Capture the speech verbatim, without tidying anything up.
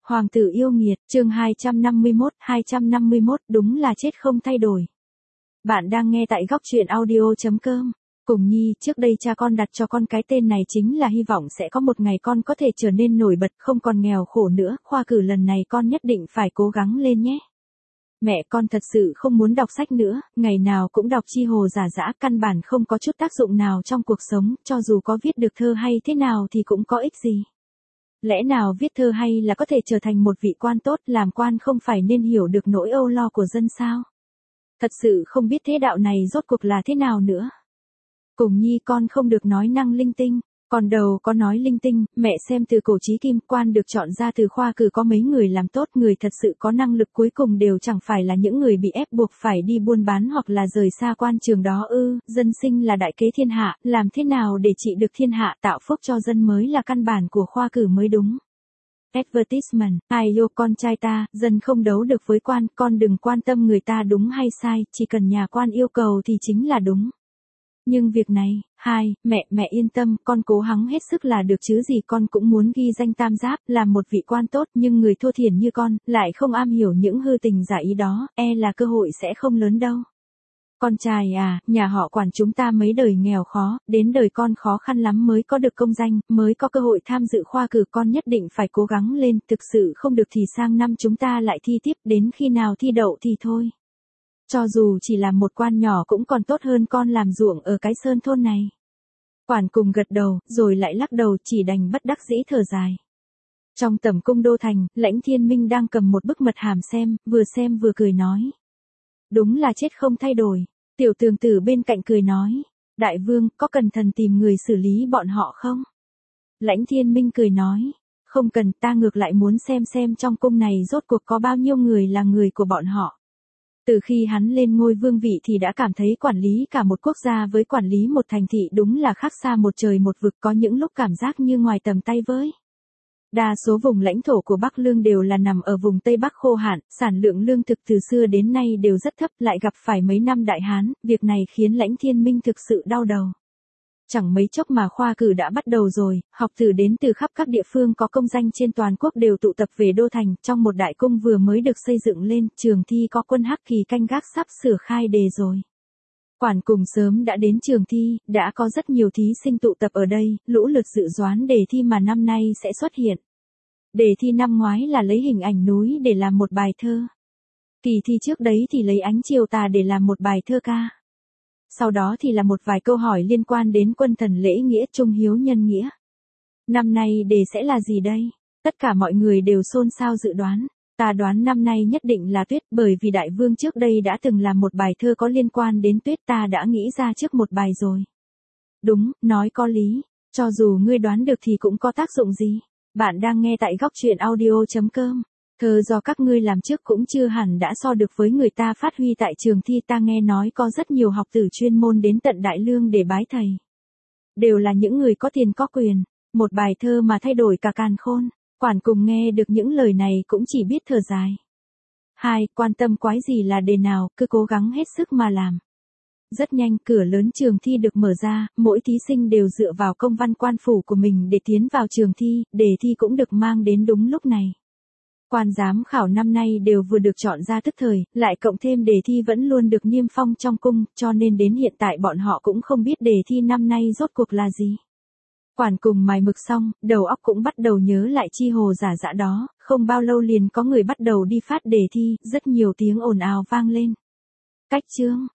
Hoàng tử yêu nghiệt, chương hai trăm năm mươi mốt, hai trăm năm mươi mốt, đúng là chết không thay đổi. Bạn đang nghe tại góc truyện audio chấm com. Cùng Nhi, trước đây cha con đặt cho con cái tên này chính là hy vọng sẽ có một ngày con có thể trở nên nổi bật, không còn nghèo khổ nữa, khoa cử lần này con nhất định phải cố gắng lên nhé. Mẹ, con thật sự không muốn đọc sách nữa, ngày nào cũng đọc chi hồ giả dã, căn bản không có chút tác dụng nào trong cuộc sống, cho dù có viết được thơ hay thế nào thì cũng có ích gì. Lẽ nào viết thơ hay là có thể trở thành một vị quan tốt, làm quan không phải nên hiểu được nỗi âu lo của dân sao? Thật sự không biết thế đạo này rốt cuộc là thế nào nữa. Cùng Nhi, con không được nói năng linh tinh, còn đầu có nói linh tinh, mẹ xem từ cổ chí kim, quan được chọn ra từ khoa cử có mấy người làm tốt, người thật sự có năng lực cuối cùng đều chẳng phải là những người bị ép buộc phải đi buôn bán hoặc là rời xa quan trường đó ư, dân sinh là đại kế thiên hạ, làm thế nào để trị được thiên hạ, tạo phúc cho dân mới là căn bản của khoa cử mới đúng. Advertisement, ai yêu con trai ta, dân không đấu được với quan, con đừng quan tâm người ta đúng hay sai, chỉ cần nhà quan yêu cầu thì chính là đúng. Nhưng việc này, hai, mẹ, mẹ yên tâm, con cố gắng hết sức là được chứ gì, con cũng muốn ghi danh tam giáp, làm một vị quan tốt, nhưng người thô thiển như con, lại không am hiểu những hư tình giả ý đó, e là cơ hội sẽ không lớn đâu. Con trai à, nhà họ Quản chúng ta mấy đời nghèo khó, đến đời con khó khăn lắm mới có được công danh, mới có cơ hội tham dự khoa cử, con nhất định phải cố gắng lên, thực sự không được thì sang năm chúng ta lại thi tiếp, đến khi nào thi đậu thì thôi. Cho dù chỉ là một quan nhỏ cũng còn tốt hơn con làm ruộng ở cái sơn thôn này. Quản cùng gật đầu, rồi lại lắc đầu, chỉ đành bất đắc dĩ thở dài. Trong tẩm cung đô thành, Lãnh Thiên Minh đang cầm một bức mật hàm xem, vừa xem vừa cười nói. Đúng là chết không thay đổi. Tiểu tường tử bên cạnh cười nói. Đại vương, có cần thần tìm người xử lý bọn họ không? Lãnh Thiên Minh cười nói. Không cần, ta ngược lại muốn xem xem trong cung này rốt cuộc có bao nhiêu người là người của bọn họ. Từ khi hắn lên ngôi vương vị thì đã cảm thấy quản lý cả một quốc gia với quản lý một thành thị đúng là khác xa một trời một vực, có những lúc cảm giác như ngoài tầm tay với. Đa số vùng lãnh thổ của Bắc Lương đều là nằm ở vùng Tây Bắc khô hạn, sản lượng lương thực từ xưa đến nay đều rất thấp, lại gặp phải mấy năm đại hán, việc này khiến Lãnh Thiên Minh thực sự đau đầu. Chẳng mấy chốc mà khoa cử đã bắt đầu rồi, học tử đến từ khắp các địa phương có công danh trên toàn quốc đều tụ tập về đô thành, trong một đại cung vừa mới được xây dựng lên, trường thi có quân hắc kỳ canh gác sắp sửa khai đề rồi. Quản cùng sớm đã đến trường thi, đã có rất nhiều thí sinh tụ tập ở đây, lũ lượt dự đoán đề thi mà năm nay sẽ xuất hiện. Đề thi năm ngoái là lấy hình ảnh núi để làm một bài thơ. Kỳ thi trước đấy thì lấy ánh chiều tà để làm một bài thơ ca. Sau đó thì là một vài câu hỏi liên quan đến quân thần lễ nghĩa, trung hiếu nhân nghĩa. Năm nay đề sẽ là gì đây? Tất cả mọi người đều xôn xao dự đoán. Ta đoán năm nay nhất định là tuyết, bởi vì đại vương trước đây đã từng làm một bài thơ có liên quan đến tuyết, ta đã nghĩ ra trước một bài rồi. Đúng, nói có lý, cho dù ngươi đoán được thì cũng có tác dụng gì. Bạn đang nghe tại góc truyện audio chấm com. Thơ do các ngươi làm trước cũng chưa hẳn đã so được với người ta phát huy tại trường thi, ta nghe nói có rất nhiều học tử chuyên môn đến tận Đại Lương để bái thầy. Đều là những người có tiền có quyền, một bài thơ mà thay đổi cả càn khôn. Quản cùng nghe được những lời này cũng chỉ biết thở dài. Hai, quan tâm quái gì là đề nào, cứ cố gắng hết sức mà làm. Rất nhanh, cửa lớn trường thi được mở ra, mỗi thí sinh đều dựa vào công văn quan phủ của mình để tiến vào trường thi, đề thi cũng được mang đến đúng lúc này. Quan giám khảo năm nay đều vừa được chọn ra tức thời, lại cộng thêm đề thi vẫn luôn được niêm phong trong cung, cho nên đến hiện tại bọn họ cũng không biết đề thi năm nay rốt cuộc là gì. Quản cùng mài mực xong, đầu óc cũng bắt đầu nhớ lại chi hồ giả dã đó, không bao lâu liền có người bắt đầu đi phát đề thi, rất nhiều tiếng ồn ào vang lên. Cách chương,